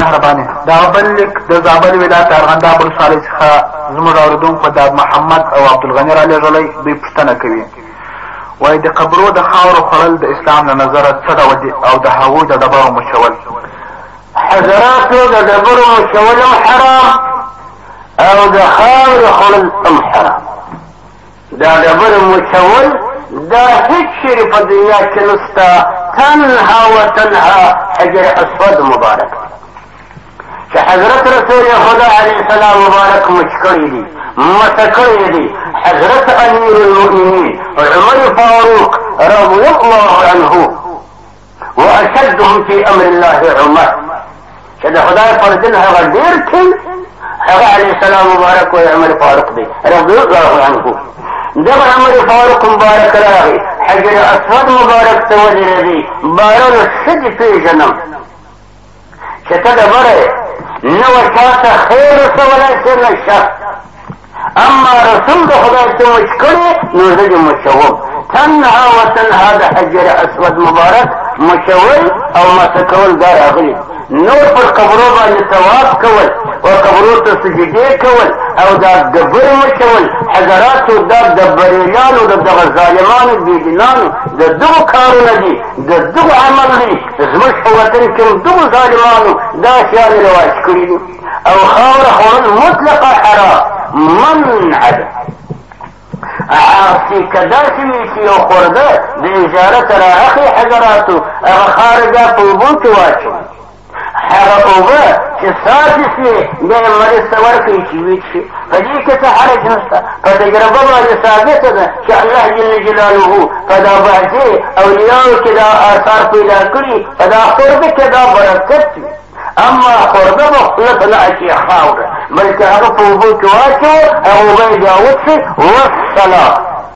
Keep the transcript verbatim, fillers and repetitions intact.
مهرباني دا بل لیک د زابل ولایت ارغنداب ولسوالۍ څخه زموږ اورېدونکو د محمد او عبدالغني رالیږلی دوی پوښتنه کوي وایي د قبرو د خاورو خوړل د اسلام له نظره څه ډول دي او د هغوی د ډبرو مچول حضراتو د ډبرو مچول هم حرام او د خاورو خوړل هم حرام دا ډبرو مچول دا هیڅ شی په دنیا کې نشته تنها و تنها حجر اسود مبارک چې حضرت رسول خدا علیه السلام مبارک مچ کړی دي مسه کړی دي حضرت امیر المؤمنین عمر فاروق رضی الله عنه واشدهم في امر الله عمر چې د خدای پر دین هغه ډیر ټینګ هغه علیه السلام مبارک و عمر فاروق دی رضی الله عنه دغه عمر فاروق مبارک راغی حجر اسود مبارک ته ودرېدی باران ښځې پېژنم چې ته ډبره نه و چاته خیر رسولی شي نه شر اما رسول د خدای ته مچ کړې نو زه دې مچوم تنها و تنها د حجر اسود مبارک مچول او مسه کول دا راغلي نور پر قبرو باندې ثواب کول او قبرو ته سجدې کول او دا ډبرې مچول حضراتو دا د بریلیانو د دغه ظالمانو بېدینانو د دغو کارونه دي د دغو عمل دي زموږ په وطن کې هم دغو ظالمانو دا شیان رواج کړي دي او خاوره خوړل مطلقه حرام منع ده عاصي که داسې وي چې یو خورده د اجاره ته رااخلي حضراتو هغه خارجه په اوبو کې واچوي هغه اوبه چې ساتي شي بیا یې مریض ته ورکوي چې ویښ شي په دې کې څه حرج نشته په تجربه باندې ثابته ده چې الله جل جلاله په دا بعضې اولیاو کې دا آثار پیدا کړي په دا خورده کې دا برکت وي اما خورده به خوله ته نه اچي خاوره بلکې هغه په اوبو کې واچوه هغه اوبه یې بیا وڅښي والسلام